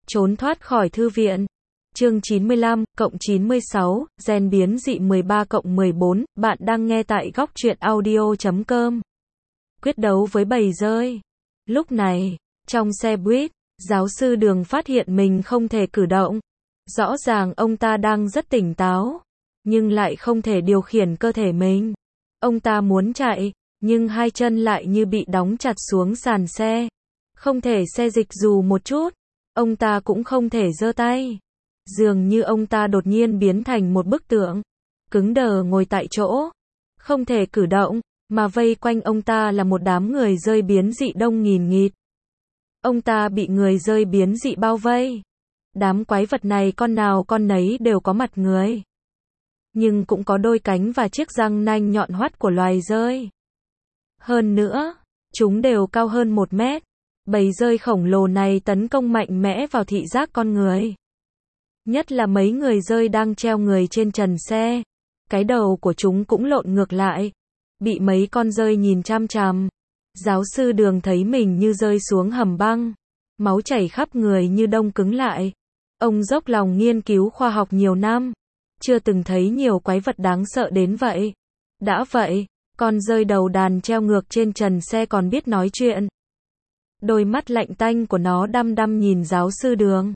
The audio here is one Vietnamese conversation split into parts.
Trốn thoát khỏi thư viện. Chương 95, cộng 96, gen biến dị 13 cộng 14, bạn đang nghe tại góc truyện audio.com. Quyết đấu với bầy dơi. Lúc này, trong xe buýt, giáo sư Đường phát hiện mình không thể cử động. Rõ ràng ông ta đang rất tỉnh táo, nhưng lại không thể điều khiển cơ thể mình. Ông ta muốn chạy, nhưng hai chân lại như bị đóng chặt xuống sàn xe. Không thể xê dịch dù một chút. Ông ta cũng không thể giơ tay. Dường như ông ta đột nhiên biến thành một bức tượng, cứng đờ ngồi tại chỗ, không thể cử động, mà vây quanh ông ta là một đám người dơi biến dị đông nghìn nghịt. Ông ta bị người dơi biến dị bao vây. Đám quái vật này con nào con nấy đều có mặt người, nhưng cũng có đôi cánh và chiếc răng nanh nhọn hoắt của loài dơi. Hơn nữa, chúng đều cao hơn 1 mét. Bầy dơi khổng lồ này tấn công mạnh mẽ vào thị giác con người. Nhất là mấy người dơi đang treo người trên trần xe. Cái đầu của chúng cũng lộn ngược lại, bị mấy con dơi nhìn chăm chằm. Giáo sư Đường thấy mình như rơi xuống hầm băng, máu chảy khắp người như đông cứng lại. Ông dốc lòng nghiên cứu khoa học nhiều năm, chưa từng thấy nhiều quái vật đáng sợ đến vậy. Đã vậy, con dơi đầu đàn treo ngược trên trần xe còn biết nói chuyện. Đôi mắt lạnh tanh của nó đăm đăm nhìn giáo sư Đường.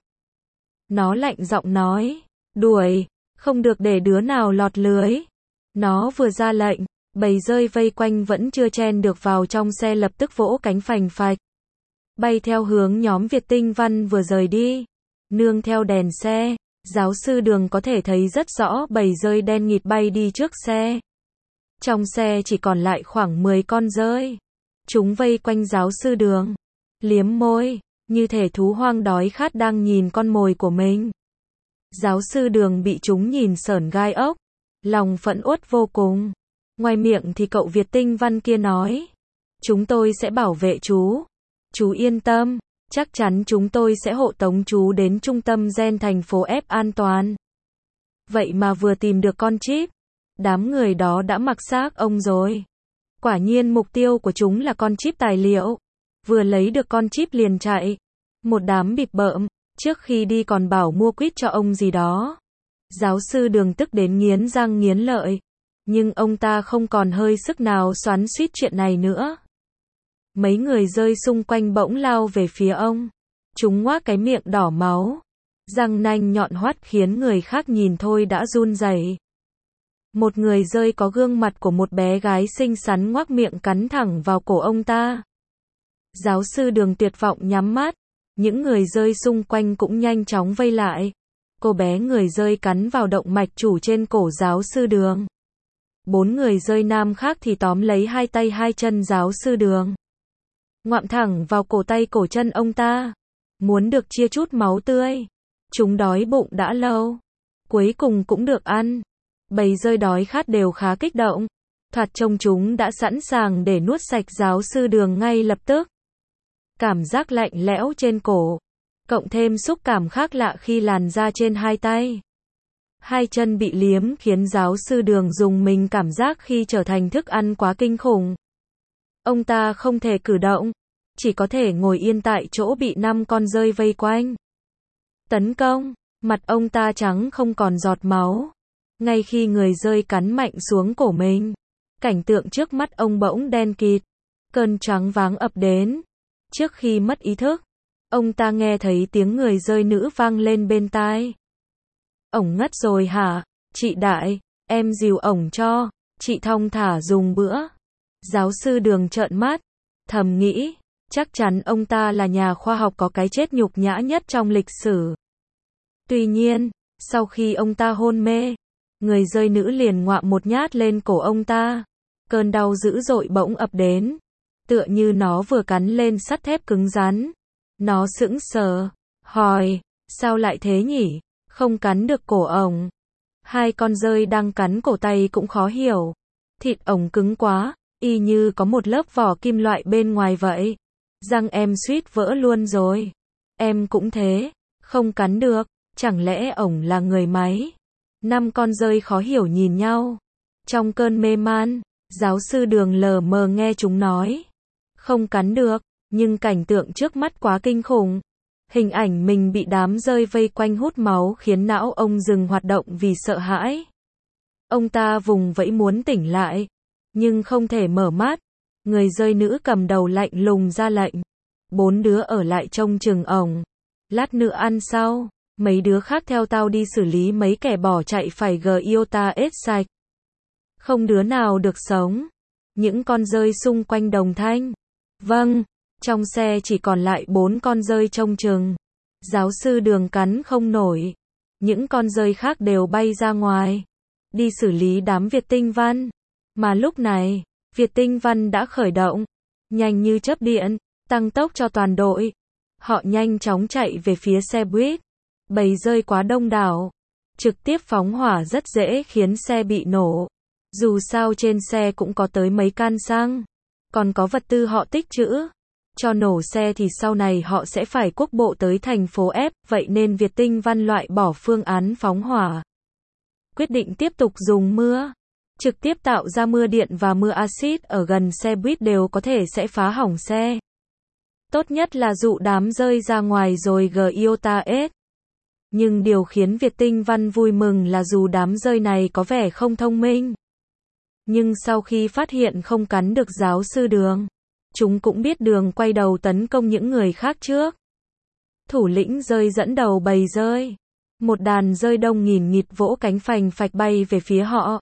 Nó lạnh giọng nói, đuổi, không được để đứa nào lọt lưới. Nó vừa ra lệnh, bầy dơi vây quanh vẫn chưa chen được vào trong xe lập tức vỗ cánh phành phạch, bay theo hướng nhóm Việt Tinh Văn vừa rời đi. Nương theo đèn xe, giáo sư Đường có thể thấy rất rõ bầy dơi đen nghịt bay đi trước xe. Trong xe chỉ còn lại khoảng 10 con dơi. Chúng vây quanh giáo sư Đường, liếm môi, như thể thú hoang đói khát đang nhìn con mồi của mình. Giáo sư Đường bị chúng nhìn sởn gai ốc, lòng phẫn uất vô cùng. Ngoài miệng thì cậu Việt Tinh Văn kia nói, chúng tôi sẽ bảo vệ chú. Chú yên tâm, chắc chắn chúng tôi sẽ hộ tống chú đến trung tâm gen thành phố F an toàn. Vậy mà vừa tìm được con chip, đám người đó đã mặc xác ông rồi. Quả nhiên mục tiêu của chúng là con chip tài liệu. Vừa lấy được con chip liền chạy. Một đám bịp bợm, trước khi đi còn bảo mua quýt cho ông gì đó. Giáo sư Đường tức đến nghiến răng nghiến lợi. Nhưng ông ta không còn hơi sức nào xoắn xuýt chuyện này nữa. Mấy người dơi xung quanh bỗng lao về phía ông. Chúng ngoác cái miệng đỏ máu, răng nanh nhọn hoắt khiến người khác nhìn thôi đã run rẩy. Một người dơi có gương mặt của một bé gái xinh xắn ngoác miệng cắn thẳng vào cổ ông ta. Giáo sư Đường tuyệt vọng nhắm mắt. Những người dơi xung quanh cũng nhanh chóng vây lại. Cô bé người dơi cắn vào động mạch chủ trên cổ giáo sư Đường. 4 người dơi nam khác thì tóm lấy hai tay hai chân giáo sư Đường, ngoạm thẳng vào cổ tay cổ chân ông ta, muốn được chia chút máu tươi. Chúng đói bụng đã lâu, cuối cùng cũng được ăn. Bầy dơi đói khát đều khá kích động, thoạt trông chúng đã sẵn sàng để nuốt sạch giáo sư Đường ngay lập tức. Cảm giác lạnh lẽo trên cổ, cộng thêm xúc cảm khác lạ khi làn da trên hai tay, hai chân bị liếm khiến giáo sư Đường rùng mình, cảm giác khi trở thành thức ăn quá kinh khủng. Ông ta không thể cử động, chỉ có thể ngồi yên tại chỗ bị 5 con dơi vây quanh. Tấn công, mặt ông ta trắng không còn giọt máu. Ngay khi người dơi cắn mạnh xuống cổ mình, cảnh tượng trước mắt ông bỗng đen kịt, cơn choáng váng ập đến. Trước khi mất ý thức, ông ta nghe thấy tiếng người dơi nữ vang lên bên tai. Ổng ngất rồi hả? Chị Đại, em dìu ổng cho, chị thong thả dùng bữa. Giáo sư Đường trợn mắt, thầm nghĩ, chắc chắn ông ta là nhà khoa học có cái chết nhục nhã nhất trong lịch sử. Tuy nhiên, sau khi ông ta hôn mê, người dơi nữ liền ngoạm một nhát lên cổ ông ta. Cơn đau dữ dội bỗng ập đến, tựa như nó vừa cắn lên sắt thép cứng rắn. Nó sững sờ, hỏi, sao lại thế nhỉ? Không cắn được cổ ổng. Hai con dơi đang cắn cổ tay cũng khó hiểu. Thịt ổng cứng quá, y như có một lớp vỏ kim loại bên ngoài vậy. Răng em suýt vỡ luôn rồi. Em cũng thế, không cắn được, chẳng lẽ ổng là người máy? 5 con dơi khó hiểu nhìn nhau. Trong cơn mê man, giáo sư Đường lờ mờ nghe chúng nói. Không cắn được, nhưng cảnh tượng trước mắt quá kinh khủng. Hình ảnh mình bị đám rơi vây quanh hút máu khiến não ông dừng hoạt động vì sợ hãi. Ông ta vùng vẫy muốn tỉnh lại, nhưng không thể mở mắt. Người rơi nữ cầm đầu lạnh lùng ra lệnh. 4 đứa ở lại trông chừng ổng. Lát nữa ăn sau. Mấy đứa khác theo tao đi xử lý mấy kẻ bỏ chạy phải Giota ết sạch. Không đứa nào được sống. Những con rơi xung quanh đồng thanh. Vâng. Trong xe chỉ còn lại 4 con rơi trông chừng. Giáo sư Đường cắn không nổi. Những con rơi khác đều bay ra ngoài. Đi xử lý đám Việt Tinh Văn. Mà lúc này, Việt Tinh Văn đã khởi động. Nhanh như chớp điện, tăng tốc cho toàn đội. Họ nhanh chóng chạy về phía xe buýt. Bầy rơi quá đông đảo. Trực tiếp phóng hỏa rất dễ khiến xe bị nổ. Dù sao trên xe cũng có tới mấy can xăng. Còn có vật tư họ tích trữ. Cho nổ xe thì sau này họ sẽ phải quốc bộ tới thành phố F, vậy nên Việt Tinh Văn loại bỏ phương án phóng hỏa. Quyết định tiếp tục dùng mưa. Trực tiếp tạo ra mưa điện và mưa axit ở gần xe buýt đều có thể sẽ phá hỏng xe. Tốt nhất là dụ đám rơi ra ngoài rồi Giota S. Nhưng điều khiến Việt Tinh Văn vui mừng là dù đám rơi này có vẻ không thông minh. Nhưng sau khi phát hiện không cắn được giáo sư Đường, chúng cũng biết đường quay đầu tấn công những người khác trước. Thủ lĩnh rơi dẫn đầu bầy rơi. Một đàn rơi đông nghìn nghịt vỗ cánh phành phạch bay về phía họ.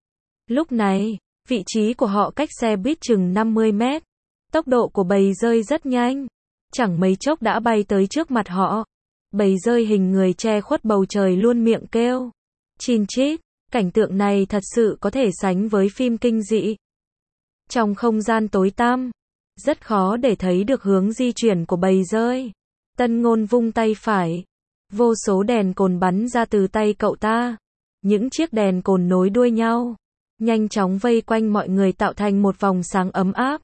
Lúc này, vị trí của họ cách xe buýt chừng 50 mét. Tốc độ của bầy rơi rất nhanh. Chẳng mấy chốc đã bay tới trước mặt họ. Bầy rơi hình người che khuất bầu trời luôn miệng kêu. Chin chít, cảnh tượng này thật sự có thể sánh với phim kinh dị. Trong không gian tối tăm, rất khó để thấy được hướng di chuyển của bầy rơi. Tân Ngôn vung tay phải. Vô số đèn cồn bắn ra từ tay cậu ta. Những chiếc đèn cồn nối đuôi nhau. Nhanh chóng vây quanh mọi người tạo thành một vòng sáng ấm áp.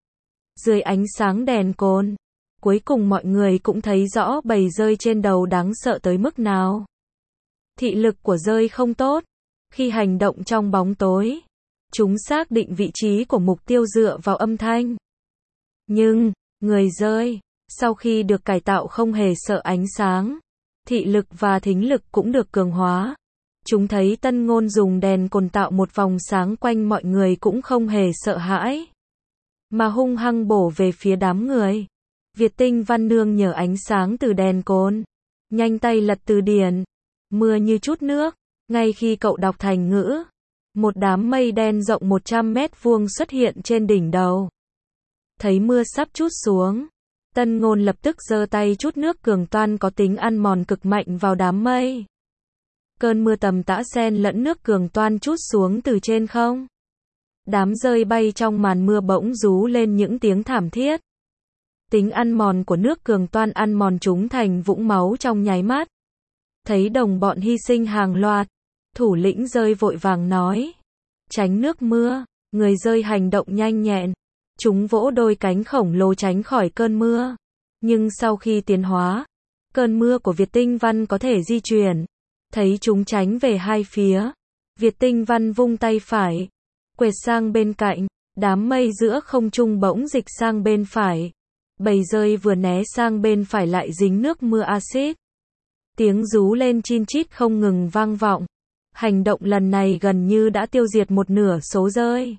Dưới ánh sáng đèn cồn, cuối cùng mọi người cũng thấy rõ bầy rơi trên đầu đáng sợ tới mức nào. Thị lực của rơi không tốt. Khi hành động trong bóng tối, chúng xác định vị trí của mục tiêu dựa vào âm thanh. Nhưng, người rơi, sau khi được cải tạo không hề sợ ánh sáng. Thị lực và thính lực cũng được cường hóa. Chúng thấy Tân Ngôn dùng đèn cồn tạo một vòng sáng quanh mọi người cũng không hề sợ hãi. Mà hung hăng bổ về phía đám người. Việt Tinh Văn nương nhờ ánh sáng từ đèn cồn. Nhanh tay lật từ điển. Mưa như chút nước. Ngay khi cậu đọc thành ngữ. Một đám mây đen rộng 100 mét vuông xuất hiện trên đỉnh đầu. Thấy mưa sắp trút xuống. Tân Ngôn lập tức giơ tay trút nước cường toan có tính ăn mòn cực mạnh vào đám mây. Cơn mưa tầm tã xen lẫn nước cường toan trút xuống từ trên không. Đám rơi bay trong màn mưa bỗng rú lên những tiếng thảm thiết. Tính ăn mòn của nước cường toan ăn mòn chúng thành vũng máu trong nháy mắt. Thấy đồng bọn hy sinh hàng loạt, thủ lĩnh rơi vội vàng nói. Tránh nước mưa, người rơi hành động nhanh nhẹn. Chúng vỗ đôi cánh khổng lồ tránh khỏi cơn mưa. Nhưng sau khi tiến hóa, cơn mưa của Việt Tinh Văn có thể di chuyển. Thấy chúng tránh về hai phía. Việt Tinh Văn vung tay phải. Quệt sang bên cạnh. Đám mây giữa không trung bỗng dịch sang bên phải. Bầy rơi vừa né sang bên phải lại dính nước mưa axit. Tiếng rú lên chin chít không ngừng vang vọng. Hành động lần này gần như đã tiêu diệt một nửa số rơi.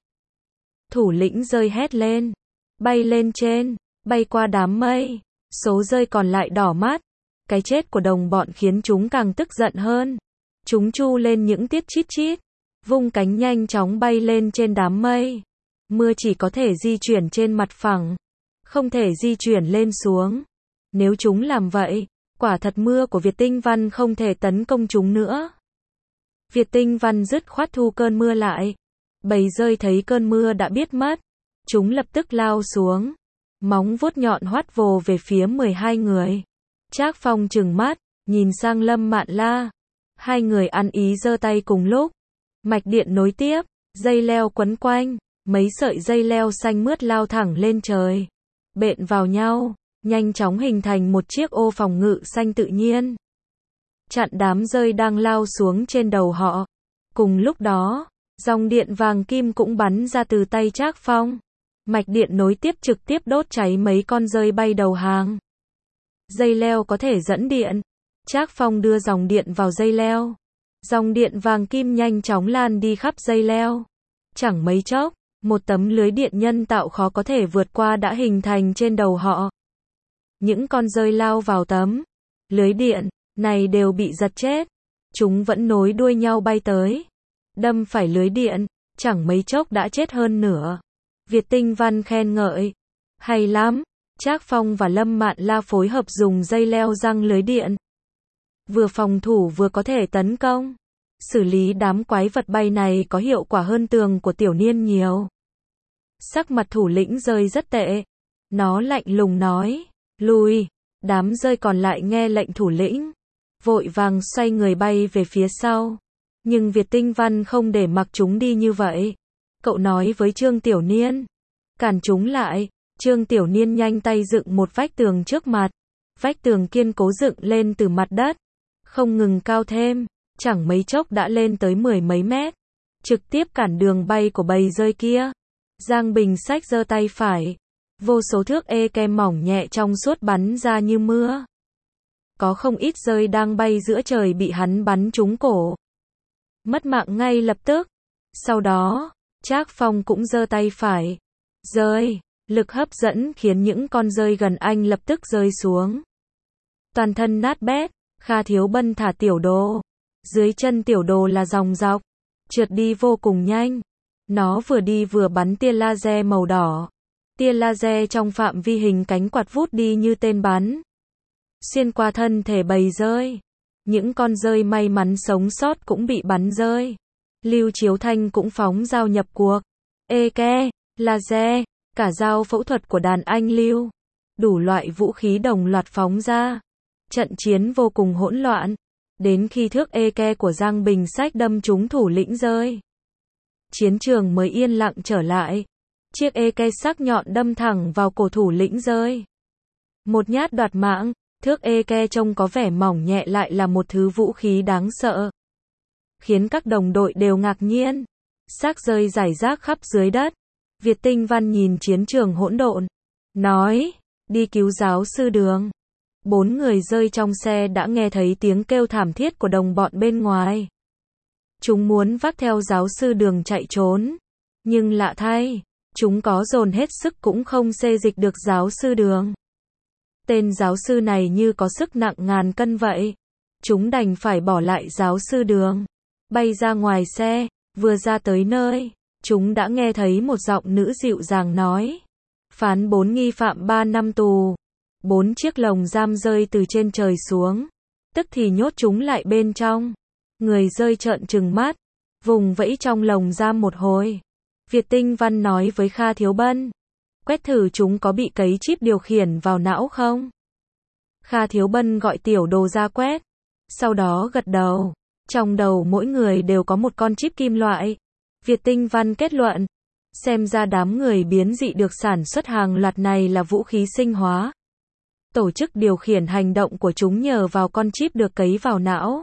Thủ lĩnh rơi hét lên. Bay lên trên. Bay qua đám mây. Số rơi còn lại đỏ mắt. Cái chết của đồng bọn khiến chúng càng tức giận hơn. Chúng chu lên những tiết chít chít. Vung cánh nhanh chóng bay lên trên đám mây. Mưa chỉ có thể di chuyển trên mặt phẳng. Không thể di chuyển lên xuống. Nếu chúng làm vậy, quả thật mưa của Việt Tinh Văn không thể tấn công chúng nữa. Việt Tinh Văn dứt khoát thu cơn mưa lại. Bầy rơi thấy cơn mưa đã biết mất. Chúng lập tức lao xuống. Móng vuốt nhọn hoắt vồ về phía 12 người. Trác Phong trừng mắt, nhìn sang Lâm Mạn La. Hai người ăn ý giơ tay cùng lúc. Mạch điện nối tiếp, dây leo quấn quanh. Mấy sợi dây leo xanh mướt lao thẳng lên trời. Bện vào nhau, nhanh chóng hình thành một chiếc ô phòng ngự xanh tự nhiên. Chặn đám rơi đang lao xuống trên đầu họ. Cùng lúc đó, dòng điện vàng kim cũng bắn ra từ tay Trác Phong. Mạch điện nối tiếp trực tiếp đốt cháy mấy con rơi bay đầu hàng. Dây leo có thể dẫn điện. Trác Phong đưa dòng điện vào dây leo. Dòng điện vàng kim nhanh chóng lan đi khắp dây leo. Chẳng mấy chốc, một tấm lưới điện nhân tạo khó có thể vượt qua đã hình thành trên đầu họ. Những con dơi lao vào tấm lưới điện này đều bị giật chết. Chúng vẫn nối đuôi nhau bay tới, đâm phải lưới điện, chẳng mấy chốc đã chết hơn nửa. Việt Tinh Văn khen ngợi. Hay lắm, Trác Phong và Lâm Mạn La phối hợp dùng dây leo giăng lưới điện. Vừa phòng thủ vừa có thể tấn công. Xử lý đám quái vật bay này có hiệu quả hơn tường của Tiểu Niên nhiều. Sắc mặt thủ lĩnh dơi rất tệ. Nó lạnh lùng nói, lùi. Đám dơi còn lại nghe lệnh thủ lĩnh, vội vàng xoay người bay về phía sau. Nhưng Việt Tinh Văn không để mặc chúng đi như vậy. Cậu nói với Trương Tiểu Niên, cản chúng lại. Trương Tiểu Niên nhanh tay dựng một vách tường trước mặt. Vách tường kiên cố dựng lên từ mặt đất, không ngừng cao thêm, chẳng mấy chốc đã lên tới 10 mấy mét, trực tiếp cản đường bay của bầy dơi kia. Giang Bình Sách giơ tay phải, vô số thước eke mỏng nhẹ trong suốt bắn ra như mưa. Có không ít dơi đang bay giữa trời bị hắn bắn trúng cổ, mất mạng ngay lập tức. Sau đó, Trác Phong cũng giơ tay phải. Dơi, lực hấp dẫn khiến những con dơi gần anh lập tức rơi xuống. Toàn thân nát bét. Kha Thiếu Bân thả tiểu đồ. Dưới chân tiểu đồ là dòng dọc, trượt đi vô cùng nhanh. Nó vừa đi vừa bắn tia laser màu đỏ. Tia laser trong phạm vi hình cánh quạt vút đi như tên bắn, xuyên qua thân thể bầy dơi. Những con dơi may mắn sống sót cũng bị bắn rơi. Lưu Chiếu Thanh cũng phóng dao nhập cuộc. Eke, laser, cả dao phẫu thuật của đàn anh Lưu. Đủ loại vũ khí đồng loạt phóng ra. Trận chiến vô cùng hỗn loạn. Đến khi thước eke của Giang Bình Sách đâm trúng thủ lĩnh dơi, chiến trường mới yên lặng trở lại. Chiếc eke sắc nhọn đâm thẳng vào cổ thủ lĩnh dơi. Một nhát đoạt mạng. Thước eke trông có vẻ mỏng nhẹ lại là một thứ vũ khí đáng sợ, khiến các đồng đội đều ngạc nhiên. Xác dơi rải rác khắp dưới đất. Việt Tinh Văn nhìn chiến trường hỗn độn, nói, đi cứu giáo sư Đường. 4 người dơi trong xe đã nghe thấy tiếng kêu thảm thiết của đồng bọn bên ngoài. Chúng muốn vác theo giáo sư Đường chạy trốn. Nhưng lạ thay, chúng có dồn hết sức cũng không xê dịch được giáo sư Đường. Tên giáo sư này như có sức nặng ngàn cân vậy. Chúng đành phải bỏ lại giáo sư Đường, bay ra ngoài xe. Vừa ra tới nơi, chúng đã nghe thấy một giọng nữ dịu dàng nói, phán 4 nghi phạm 3 năm tù. 4 chiếc lồng giam rơi từ trên trời xuống, tức thì nhốt chúng lại bên trong. Người dơi trợn trừng mắt, vùng vẫy trong lồng giam một hồi. Việt Tinh Văn nói với Kha Thiếu Bân, quét thử chúng có bị cấy chip điều khiển vào não không. Kha Thiếu Bân gọi tiểu đồ ra quét, sau đó gật đầu. Trong đầu mỗi người đều có một con chip kim loại. Việt Tinh Văn kết luận, xem ra đám người biến dị được sản xuất hàng loạt này là vũ khí sinh hóa. Tổ chức điều khiển hành động của chúng nhờ vào con chip được cấy vào não.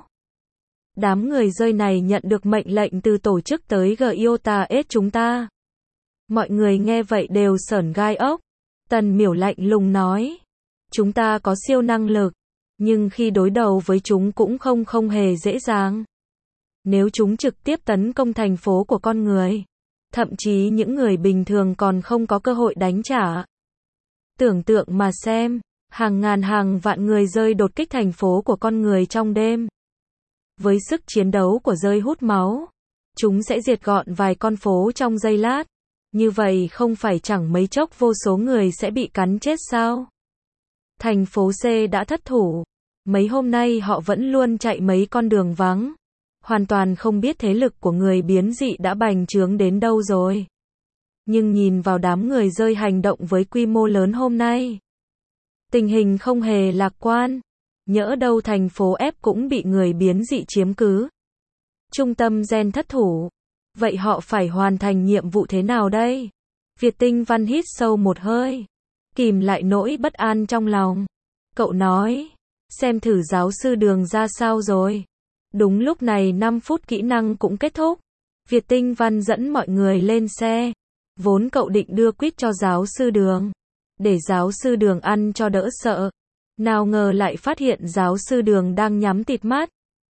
Đám người dơi này nhận được mệnh lệnh từ tổ chức tới Giota S chúng ta. Mọi người nghe vậy đều sởn gai ốc. Tần Miểu lạnh lùng nói, chúng ta có siêu năng lực, nhưng khi đối đầu với chúng cũng không hề dễ dàng. Nếu chúng trực tiếp tấn công thành phố của con người, thậm chí những người bình thường còn không có cơ hội đánh trả. Tưởng tượng mà xem, hàng ngàn hàng vạn người dơi đột kích thành phố của con người trong đêm. Với sức chiến đấu của dơi hút máu, chúng sẽ diệt gọn vài con phố trong giây lát. Như vậy không phải chẳng mấy chốc vô số người sẽ bị cắn chết sao? Thành phố C đã thất thủ. Mấy hôm nay họ vẫn luôn chạy mấy con đường vắng. Hoàn toàn không biết thế lực của người biến dị đã bành trướng đến đâu rồi. Nhưng nhìn vào đám người dơi hành động với quy mô lớn hôm nay, tình hình không hề lạc quan. Nhỡ đâu thành phố F cũng bị người biến dị chiếm cứ. Trung tâm gen thất thủ. Vậy họ phải hoàn thành nhiệm vụ thế nào đây? Việt Tinh Văn hít sâu một hơi, kìm lại nỗi bất an trong lòng. Cậu nói, xem thử giáo sư Đường ra sao rồi. Đúng lúc này 5 phút kỹ năng cũng kết thúc. Việt Tinh Văn dẫn mọi người lên xe. Vốn cậu định đưa quýt cho giáo sư Đường, để giáo sư Đường ăn cho đỡ sợ. Nào ngờ lại phát hiện giáo sư Đường đang nhắm tịt mắt,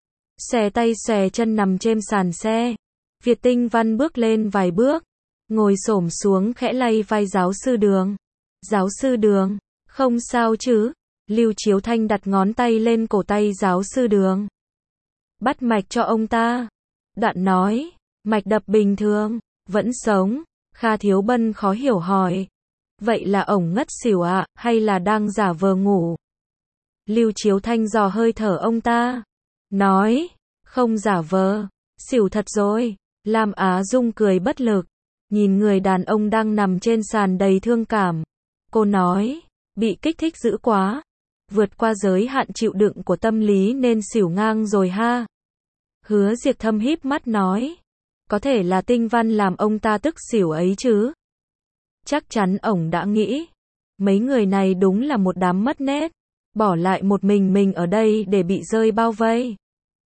xòe tay xòe chân nằm trên sàn xe. Việt Tinh Văn bước lên vài bước, ngồi xổm xuống khẽ lay vai giáo sư Đường. Giáo sư Đường, không sao chứ? Lưu Chiếu Thanh đặt ngón tay lên cổ tay giáo sư Đường. Bắt mạch cho ông ta. Đoạn nói, mạch đập bình thường, vẫn sống. Kha Thiếu Bân khó hiểu hỏi. Vậy là ổng ngất xỉu ạ, hay là đang giả vờ ngủ? Lưu Chiếu Thanh dò hơi thở ông ta. Nói, không giả vờ, xỉu thật rồi. Lam Á Dung cười bất lực, nhìn người đàn ông đang nằm trên sàn đầy thương cảm. Cô nói, bị kích thích dữ quá, vượt qua giới hạn chịu đựng của tâm lý nên xỉu ngang rồi ha. Hứa Diệp Thâm híp mắt nói, có thể là Tinh Văn làm ông ta tức xỉu ấy chứ. Chắc chắn ổng đã nghĩ, mấy người này đúng là một đám mất nết, bỏ lại một mình ở đây để bị rơi bao vây.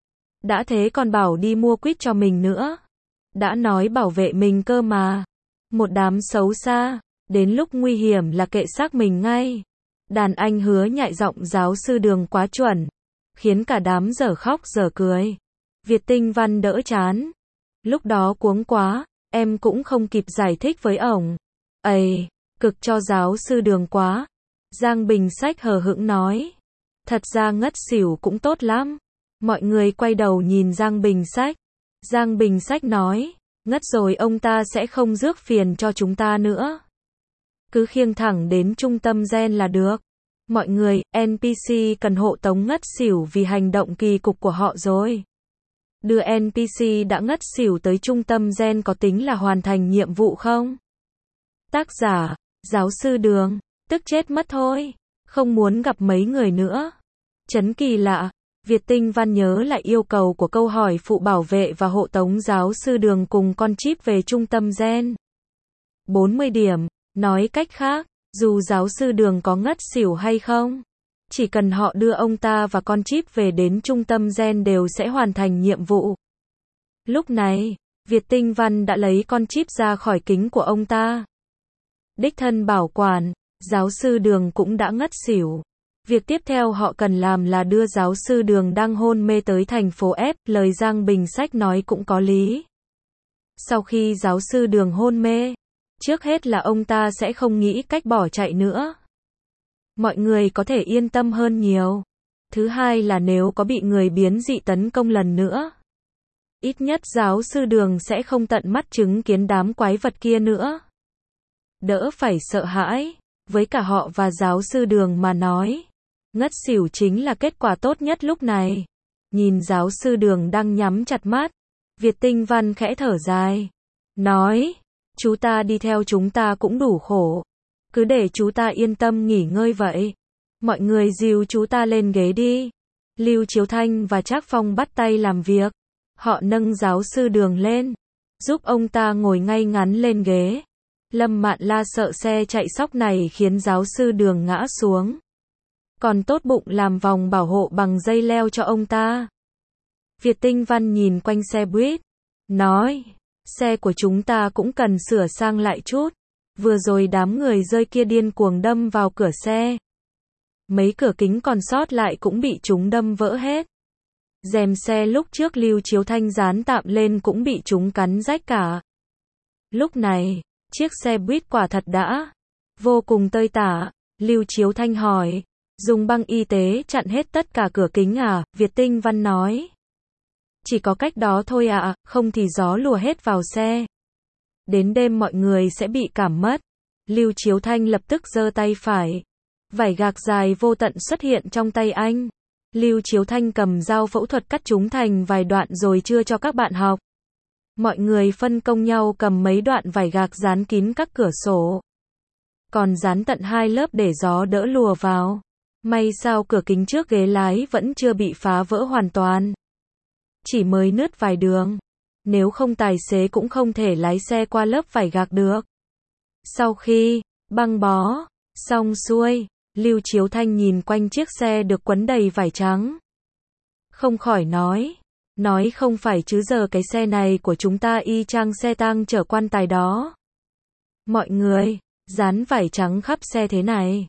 Đã thế còn bảo đi mua quýt cho mình nữa. Đã nói bảo vệ mình cơ mà. Một đám xấu xa, đến lúc nguy hiểm là kệ xác mình ngay. Đàn anh Hứa nhại giọng giáo sư Đường quá chuẩn, khiến cả đám dở khóc dở cười. Việt Tinh Văn đỡ chán. Lúc đó cuống quá, em cũng không kịp giải thích với ổng. Ây, cực cho giáo sư Đường quá. Giang Bình Sách hờ hững nói. Thật ra ngất xỉu cũng tốt lắm. Mọi người quay đầu nhìn Giang Bình Sách. Giang Bình Sách nói, ngất rồi ông ta sẽ không rước phiền cho chúng ta nữa. Cứ khiêng thẳng đến trung tâm gen là được. Mọi người, NPC cần hộ tống ngất xỉu vì hành động kỳ cục của họ rồi. Đưa NPC đã ngất xỉu tới trung tâm gen có tính là hoàn thành nhiệm vụ không? Tác giả, giáo sư Đường, tức chết mất thôi, không muốn gặp mấy người nữa. Chấn kỳ lạ. Việt Tinh Văn nhớ lại yêu cầu của câu hỏi phụ bảo vệ và hộ tống giáo sư Đường cùng con chip về trung tâm gen. 40 điểm, nói cách khác, dù giáo sư Đường có ngất xỉu hay không, chỉ cần họ đưa ông ta và con chip về đến trung tâm gen đều sẽ hoàn thành nhiệm vụ. Lúc này, Việt Tinh Văn đã lấy con chip ra khỏi kính của ông ta. Đích thân bảo quản, giáo sư Đường cũng đã ngất xỉu. Việc tiếp theo họ cần làm là đưa giáo sư Đường đang hôn mê tới thành phố F, lời Giang Bình Sách nói cũng có lý. Sau khi giáo sư Đường hôn mê, trước hết là ông ta sẽ không nghĩ cách bỏ chạy nữa. Mọi người có thể yên tâm hơn nhiều. Thứ hai là nếu có bị người biến dị tấn công lần nữa, ít nhất giáo sư Đường sẽ không tận mắt chứng kiến đám quái vật kia nữa. Đỡ phải sợ hãi, với cả họ và giáo sư Đường mà nói. Ngất xỉu chính là kết quả tốt nhất lúc này. Nhìn giáo sư Đường đang nhắm chặt mắt, Việt Tinh Văn khẽ thở dài. Nói, chú ta đi theo chúng ta cũng đủ khổ. Cứ để chú ta yên tâm nghỉ ngơi vậy. Mọi người dìu chú ta lên ghế đi. Lưu Chiếu Thanh và Trác Phong bắt tay làm việc. Họ nâng giáo sư Đường lên, giúp ông ta ngồi ngay ngắn lên ghế. Lâm Mạn La sợ xe chạy xóc này khiến giáo sư Đường ngã xuống. Còn tốt bụng làm vòng bảo hộ bằng dây leo cho ông ta. Việt Tinh Văn nhìn quanh xe buýt, nói, xe của chúng ta cũng cần sửa sang lại chút. Vừa rồi đám người rơi kia điên cuồng đâm vào cửa xe. Mấy cửa kính còn sót lại cũng bị chúng đâm vỡ hết. Rèm xe lúc trước Lưu Chiếu Thanh dán tạm lên cũng bị chúng cắn rách cả. Lúc này, chiếc xe buýt quả thật đã vô cùng tơi tả. Lưu Chiếu Thanh hỏi, dùng băng y tế chặn hết tất cả cửa kính à? Việt Tinh Văn nói, chỉ có cách đó thôi ạ, không thì gió lùa hết vào xe. Đến đêm mọi người sẽ bị cảm mất. Lưu Chiếu Thanh lập tức giơ tay phải. Vải gạc dài vô tận xuất hiện trong tay anh. Lưu Chiếu Thanh cầm dao phẫu thuật cắt chúng thành vài đoạn rồi chưa cho các bạn học. Mọi người phân công nhau cầm mấy đoạn vải gạc dán kín các cửa sổ. Còn dán tận 2 lớp để gió đỡ lùa vào. May sao cửa kính trước ghế lái vẫn chưa bị phá vỡ hoàn toàn. Chỉ mới nứt vài đường. Nếu không tài xế cũng không thể lái xe qua lớp vải gạc được. Sau khi băng bó xong xuôi, Lưu Chiếu Thanh nhìn quanh chiếc xe được quấn đầy vải trắng. Không khỏi nói không phải chứ giờ cái xe này của chúng ta y chang xe tang chở quan tài đó. Mọi người, dán vải trắng khắp xe thế này.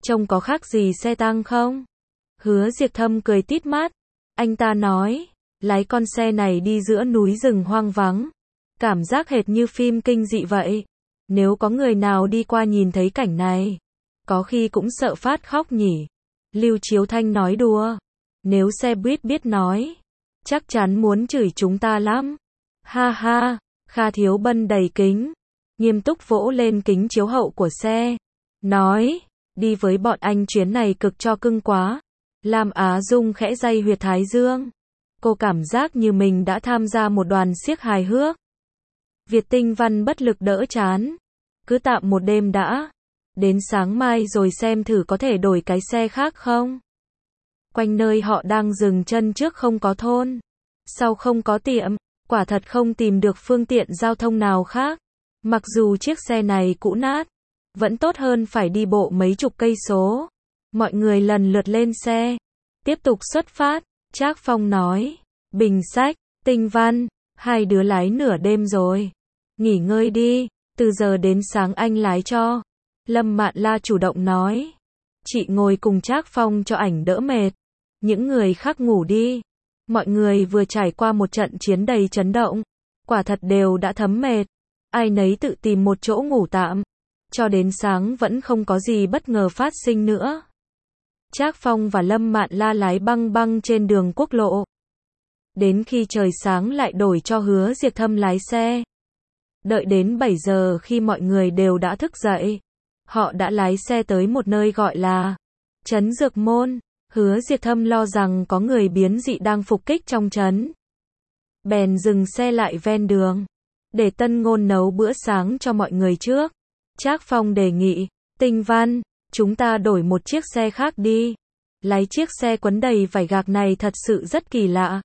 Trông có khác gì xe tăng không? Hứa Diệp Thâm cười tít mắt. Anh ta nói, lái con xe này đi giữa núi rừng hoang vắng. Cảm giác hệt như phim kinh dị vậy. Nếu có người nào đi qua nhìn thấy cảnh này, có khi cũng sợ phát khóc nhỉ. Lưu Chiếu Thanh nói đùa. Nếu xe buýt biết nói, chắc chắn muốn chửi chúng ta lắm. Ha ha, Kha Thiếu Bân đầy kính, nghiêm túc vỗ lên kính chiếu hậu của xe. Nói, đi với bọn anh chuyến này cực cho cưng quá. Lam Á Dung khẽ day huyệt thái dương. Cô cảm giác như mình đã tham gia một đoàn xiếc hài hước. Việt Tinh Văn bất lực đỡ chán. Cứ tạm một đêm đã. Đến sáng mai rồi xem thử có thể đổi cái xe khác không. Quanh nơi họ đang dừng chân trước không có thôn. Sau không có tiệm. Quả thật không tìm được phương tiện giao thông nào khác. Mặc dù chiếc xe này cũ nát, vẫn tốt hơn phải đi bộ mấy chục cây số. Mọi người lần lượt lên xe. Tiếp tục xuất phát. Trác Phong nói. Bình Sách, Tinh Văn, hai đứa lái nửa đêm rồi. Nghỉ ngơi đi, từ giờ đến sáng anh lái cho. Lâm Mạn La chủ động nói. Chị ngồi cùng Trác Phong cho ảnh đỡ mệt. Những người khác ngủ đi. Mọi người vừa trải qua một trận chiến đầy chấn động. Quả thật đều đã thấm mệt. Ai nấy tự tìm một chỗ ngủ tạm. Cho đến sáng vẫn không có gì bất ngờ phát sinh nữa. Trác Phong và Lâm Mạn La lái băng băng trên đường quốc lộ. Đến khi trời sáng lại đổi cho Hứa Diệp Thâm lái xe. Đợi đến 7 giờ khi mọi người đều đã thức dậy. Họ đã lái xe tới một nơi gọi là Trấn Dược Môn. Hứa Diệp Thâm lo rằng có người biến dị đang phục kích trong trấn. Bèn dừng xe lại ven đường. Để Tân Ngôn nấu bữa sáng cho mọi người trước. Trác Phong đề nghị, Tinh Văn, chúng ta đổi một chiếc xe khác đi. Lái chiếc xe quấn đầy vải gạc này thật sự rất kỳ lạ.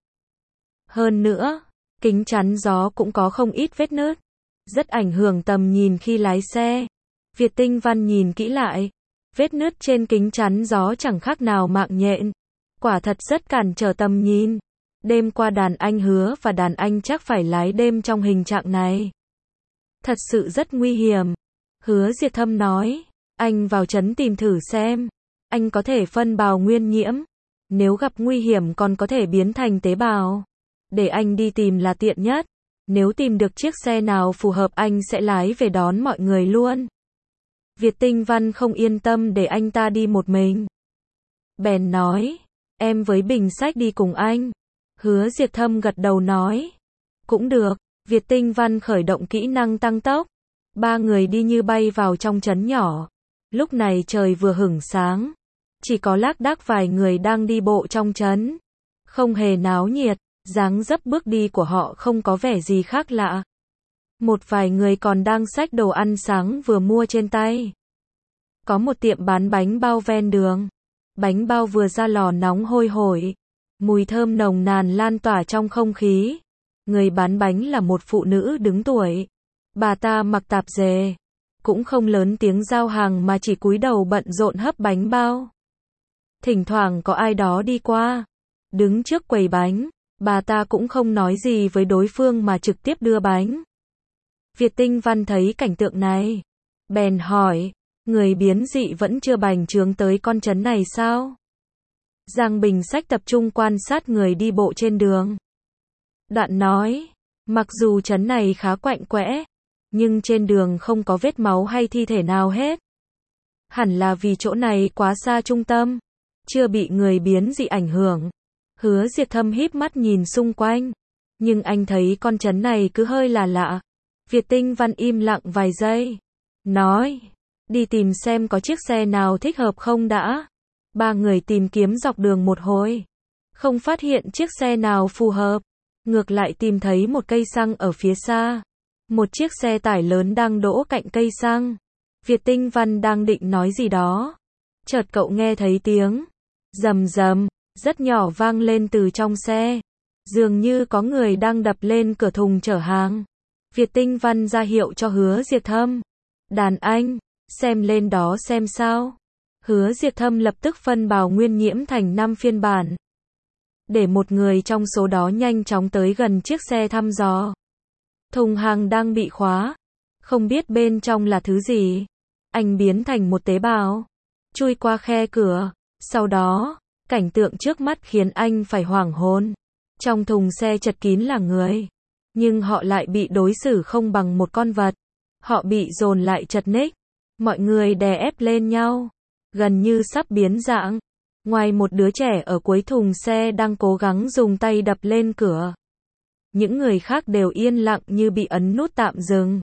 Hơn nữa, kính chắn gió cũng có không ít vết nứt. Rất ảnh hưởng tầm nhìn khi lái xe. Việt Tinh Văn nhìn kỹ lại. Vết nứt trên kính chắn gió chẳng khác nào mạng nhện. Quả thật rất cản trở tầm nhìn. Đêm qua đàn anh Hứa và đàn anh chắc phải lái đêm trong hình trạng này. Thật sự rất nguy hiểm. Hứa Diệp Thâm nói. Anh vào trấn tìm thử xem. Anh có thể phân bào nguyên nhiễm. Nếu gặp nguy hiểm còn có thể biến thành tế bào. Để anh đi tìm là tiện nhất. Nếu tìm được chiếc xe nào phù hợp anh sẽ lái về đón mọi người luôn. Việt Tinh Văn không yên tâm để anh ta đi một mình. Bèn nói. Em với Bình Sách đi cùng anh. Hứa Diệp Thâm gật đầu nói. Cũng được. Việt Tinh Văn khởi động kỹ năng tăng tốc. Ba người đi như bay vào trong trấn nhỏ. Lúc này trời vừa hửng sáng. Chỉ có lác đác vài người đang đi bộ trong trấn. Không hề náo nhiệt. Dáng dấp bước đi của họ không có vẻ gì khác lạ. Một vài người còn đang xách đồ ăn sáng vừa mua trên tay. Có một tiệm bán bánh bao ven đường. Bánh bao vừa ra lò nóng hôi hổi. Mùi thơm nồng nàn lan tỏa trong không khí. Người bán bánh là một phụ nữ đứng tuổi. Bà ta mặc tạp dề. Cũng không lớn tiếng giao hàng mà chỉ cúi đầu bận rộn hấp bánh bao. Thỉnh thoảng có ai đó đi qua. Đứng trước quầy bánh. Bà ta cũng không nói gì với đối phương mà trực tiếp đưa bánh. Việt Tinh Văn thấy cảnh tượng này. Bèn hỏi. Người biến dị vẫn chưa bành trướng tới con trấn này sao? Giang Bình Sách tập trung quan sát người đi bộ trên đường. Đoạn nói. Mặc dù trấn này khá quạnh quẽ. Nhưng trên đường không có vết máu hay thi thể nào hết. Hẳn là vì chỗ này quá xa trung tâm. Chưa bị người biến dị ảnh hưởng. Hứa Diệp Thâm híp mắt nhìn xung quanh. Nhưng anh thấy con trấn này cứ hơi là lạ. Việt Tinh Văn im lặng vài giây. Nói. Đi tìm xem có chiếc xe nào thích hợp không đã. Ba người tìm kiếm dọc đường một hồi. Không phát hiện chiếc xe nào phù hợp. Ngược lại tìm thấy một cây xăng ở phía xa. Một chiếc xe tải lớn đang đỗ cạnh cây xăng. Việt Tinh Văn đang định nói gì đó. Chợt cậu nghe thấy tiếng. Rầm rầm. Rất nhỏ vang lên từ trong xe. Dường như có người đang đập lên cửa thùng chở hàng. Việt Tinh Văn ra hiệu cho Hứa Diệp Thâm. Đàn anh, xem lên đó xem sao. Hứa Diệp Thâm lập tức phân bào nguyên nhiễm thành 5 phiên bản. Để một người trong số đó nhanh chóng tới gần chiếc xe thăm dò. Thùng hàng đang bị khóa. Không biết bên trong là thứ gì. Anh biến thành một tế bào. chui qua khe cửa. Sau đó, cảnh tượng trước mắt khiến anh phải hoảng hồn. Trong thùng xe chật kín là người, nhưng họ lại bị đối xử không bằng một con vật. Họ bị dồn lại chật ních. Mọi người đè ép lên nhau, gần như sắp biến dạng. Ngoài một đứa trẻ ở cuối thùng xe đang cố gắng dùng tay đập lên cửa, những người khác đều yên lặng như bị ấn nút tạm dừng.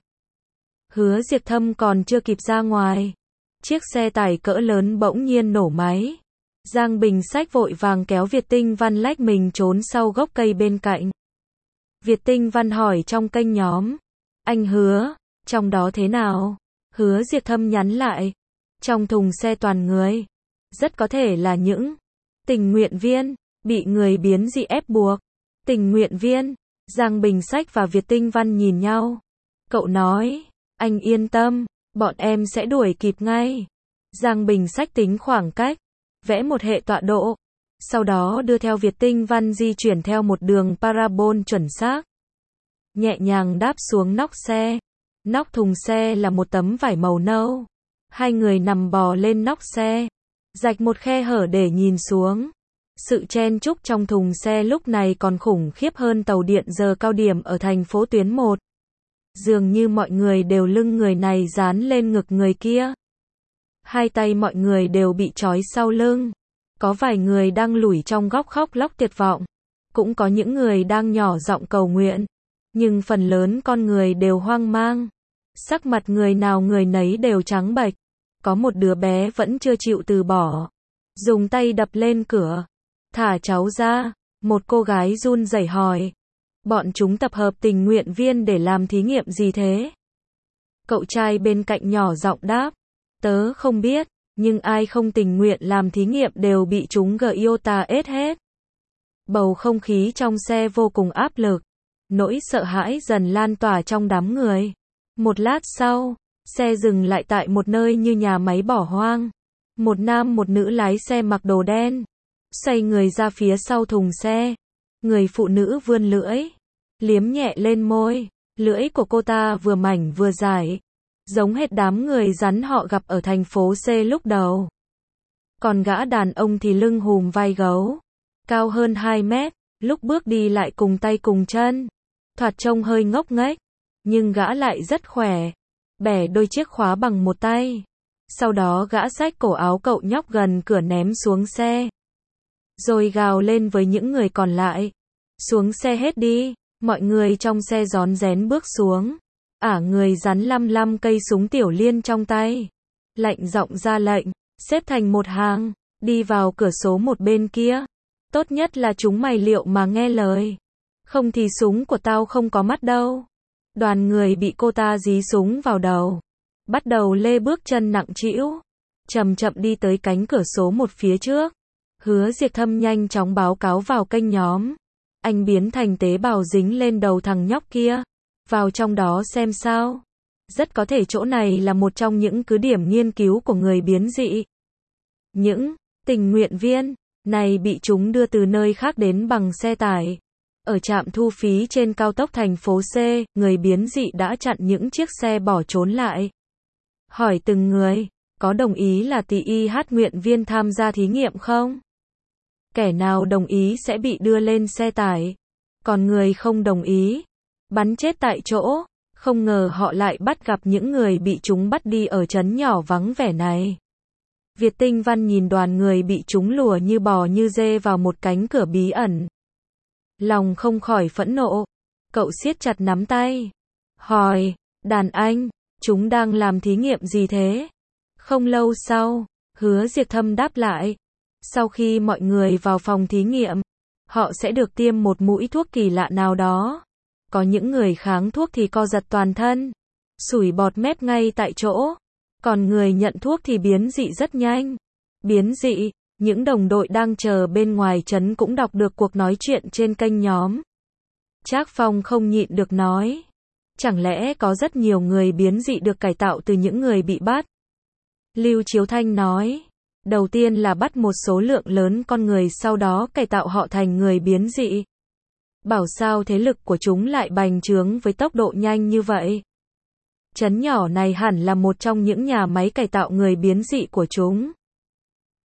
Hứa Diệp Thâm còn chưa kịp ra ngoài, chiếc xe tải cỡ lớn bỗng nhiên nổ máy. Giang Bình Sách vội vàng kéo Việt Tinh Văn lách mình trốn sau gốc cây bên cạnh. Việt Tinh Văn hỏi trong kênh nhóm, anh Hứa, trong đó thế nào? Hứa Diệp Thâm nhắn lại, trong thùng xe toàn người, rất có thể là những tình nguyện viên bị người biến dị ép buộc. Tình nguyện viên? Giang Bình Sách và Việt Tinh Văn nhìn nhau. Cậu nói, anh yên tâm, bọn em sẽ đuổi kịp ngay. Giang Bình Sách tính khoảng cách, vẽ một hệ tọa độ, sau đó đưa theo Việt Tinh Văn di chuyển theo một đường parabol chuẩn xác. Nhẹ nhàng đáp xuống nóc xe. Nóc thùng xe là một tấm vải màu nâu. Hai người nằm bò lên nóc xe, rạch một khe hở để nhìn xuống. Sự chen chúc trong thùng xe lúc này còn khủng khiếp hơn tàu điện giờ cao điểm ở thành phố tuyến 1. Dường như mọi người đều lưng người này dán lên ngực người kia. Hai tay mọi người đều bị trói sau lưng. Có vài người đang lủi trong góc khóc lóc tuyệt vọng. Cũng có những người đang nhỏ giọng cầu nguyện. Nhưng phần lớn con người đều hoang mang. Sắc mặt người nào người nấy đều trắng bệch. Có một đứa bé vẫn chưa chịu từ bỏ. Dùng tay đập lên cửa. Thả cháu ra. Một cô gái run rẩy hỏi. Bọn chúng tập hợp tình nguyện viên để làm thí nghiệm gì thế? Cậu trai bên cạnh nhỏ giọng đáp. Tớ không biết, nhưng ai không tình nguyện làm thí nghiệm đều bị chúng iota ết hết. Bầu không khí trong xe vô cùng áp lực. Nỗi sợ hãi dần lan tỏa trong đám người. Một lát sau, xe dừng lại tại một nơi như nhà máy bỏ hoang. Một nam một nữ lái xe mặc đồ đen, xoay người ra phía sau thùng xe. Người phụ nữ vươn lưỡi, liếm nhẹ lên môi. Lưỡi của cô ta vừa mảnh vừa dài, giống hệt đám người rắn họ gặp ở thành phố C lúc đầu. Còn gã đàn ông thì lưng hùm vai gấu, cao hơn 2 mét, lúc bước đi lại cùng tay cùng chân. Thoạt trông hơi ngốc nghếch, nhưng gã lại rất khỏe, bẻ đôi chiếc khóa bằng một tay. Sau đó gã xách cổ áo cậu nhóc gần cửa ném xuống xe. Rồi gào lên với những người còn lại. Xuống xe hết đi. Mọi người trong xe rón rén bước xuống. Người rắn lăm lăm cây súng tiểu liên trong tay. Lạnh giọng ra lệnh, xếp thành một hàng, đi vào cửa số một bên kia. Tốt nhất là chúng mày liệu mà nghe lời. Không thì súng của tao không có mắt đâu. Đoàn người bị cô ta dí súng vào đầu. Bắt đầu lê bước chân nặng trĩu, chậm chậm đi tới cánh cửa số một phía trước. Hứa Diệp Thâm nhanh chóng báo cáo vào kênh nhóm. Anh biến thành tế bào dính lên đầu thằng nhóc kia. Vào trong đó xem sao. Rất có thể chỗ này là một trong những cứ điểm nghiên cứu của người biến dị. Những tình nguyện viên này bị chúng đưa từ nơi khác đến bằng xe tải. Ở trạm thu phí trên cao tốc thành phố C, người biến dị đã chặn những chiếc xe bỏ trốn lại. Hỏi từng người, có đồng ý là TIH nguyện viên tham gia thí nghiệm không? Kẻ nào đồng ý sẽ bị đưa lên xe tải. Còn người không đồng ý, bắn chết tại chỗ. Không ngờ họ lại bắt gặp những người bị chúng bắt đi ở trấn nhỏ vắng vẻ này. Việt Tinh Văn nhìn đoàn người bị chúng lùa như bò như dê vào một cánh cửa bí ẩn. Lòng không khỏi phẫn nộ. Cậu siết chặt nắm tay. Hỏi, đàn anh, chúng đang làm thí nghiệm gì thế? Không lâu sau, Hứa Diệp Thâm đáp lại. Sau khi mọi người vào phòng thí nghiệm, họ sẽ được tiêm một mũi thuốc kỳ lạ nào đó. Có những người kháng thuốc thì co giật toàn thân, sủi bọt mép ngay tại chỗ. Còn người nhận thuốc thì biến dị rất nhanh. Biến dị, những đồng đội đang chờ bên ngoài trấn cũng đọc được cuộc nói chuyện trên kênh nhóm. Trác Phong không nhịn được nói. Chẳng lẽ có rất nhiều người biến dị được cải tạo từ những người bị bắt? Lưu Chiếu Thanh nói. Đầu tiên là bắt một số lượng lớn con người, sau đó cải tạo họ thành người biến dị. Bảo sao thế lực của chúng lại bành trướng với tốc độ nhanh như vậy? Trấn nhỏ này hẳn là một trong những nhà máy cải tạo người biến dị của chúng.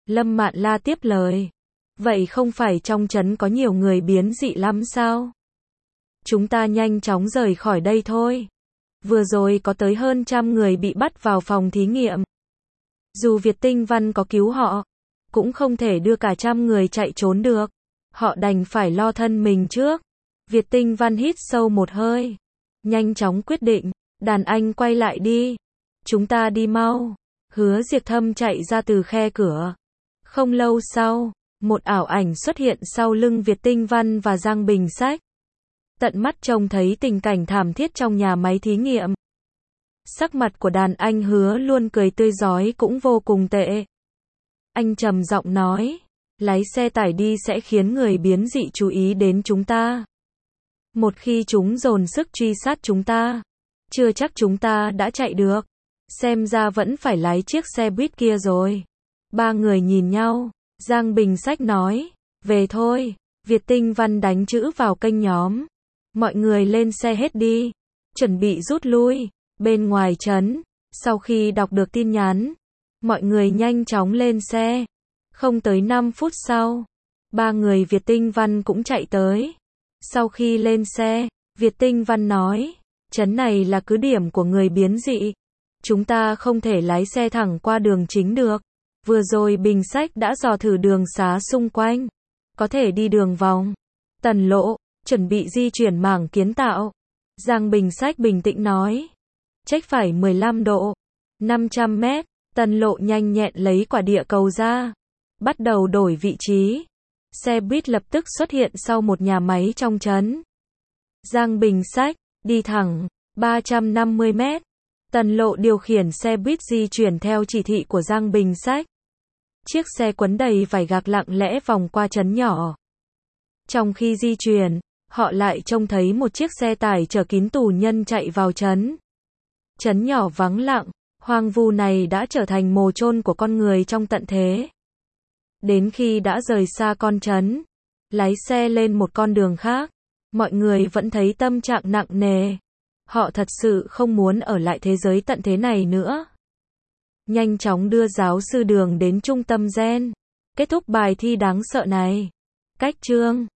Lâm Mạn La tiếp lời. Vậy không phải trong trấn có nhiều người biến dị lắm sao? Chúng ta nhanh chóng rời khỏi đây thôi. Vừa rồi có tới hơn 100 người bị bắt vào phòng thí nghiệm. Dù Việt Tinh Văn có cứu họ, cũng không thể đưa cả 100 người chạy trốn được. Họ đành phải lo thân mình trước. Việt Tinh Văn hít sâu một hơi. Nhanh chóng quyết định. Đàn anh quay lại đi. Chúng ta đi mau. Hứa Diệp Thâm chạy ra từ khe cửa. Không lâu sau, một ảo ảnh xuất hiện sau lưng Việt Tinh Văn và Giang Bình Sách. Tận mắt trông thấy tình cảnh thảm thiết trong nhà máy thí nghiệm. Sắc mặt của đàn anh Hứa luôn cười tươi rói cũng vô cùng tệ. Anh trầm giọng nói, lái xe tải đi sẽ khiến người biến dị chú ý đến chúng ta. Một khi chúng dồn sức truy sát chúng ta, chưa chắc chúng ta đã chạy được. Xem ra vẫn phải lái chiếc xe buýt kia rồi. Ba người nhìn nhau, Giang Bình Sách nói, về thôi. Việt Tinh Văn đánh chữ vào kênh nhóm. Mọi người lên xe hết đi, chuẩn bị rút lui. Bên ngoài trấn, sau khi đọc được tin nhắn, mọi người nhanh chóng lên xe. Không tới 5 phút sau, ba người Việt Tinh Văn cũng chạy tới. Sau khi lên xe, Việt Tinh Văn nói, trấn này là cứ điểm của người biến dị. Chúng ta không thể lái xe thẳng qua đường chính được. Vừa rồi Bình Sách đã dò thử đường xá xung quanh. Có thể đi đường vòng. Tần Lộ, chuẩn bị di chuyển mảng kiến tạo. Giang Bình Sách bình tĩnh nói. Chếch phải 15 độ. 500 mét. Tần Lộ nhanh nhẹn lấy quả địa cầu ra. Bắt đầu đổi vị trí. Xe buýt lập tức xuất hiện sau một nhà máy trong trấn. Giang Bình Sách, đi thẳng. 350 mét. Tần Lộ điều khiển xe buýt di chuyển theo chỉ thị của Giang Bình Sách. Chiếc xe quấn đầy vải gạc lặng lẽ vòng qua trấn nhỏ. Trong khi di chuyển, họ lại trông thấy một chiếc xe tải chở kín tù nhân chạy vào trấn. Trấn nhỏ vắng lặng, hoang vu này đã trở thành mồ chôn của con người trong tận thế. Đến khi đã rời xa con trấn, lái xe lên một con đường khác, mọi người vẫn thấy tâm trạng nặng nề. Họ thật sự không muốn ở lại thế giới tận thế này nữa. Nhanh chóng đưa giáo sư Đường đến trung tâm gen. Kết thúc bài thi đáng sợ này. Cách chương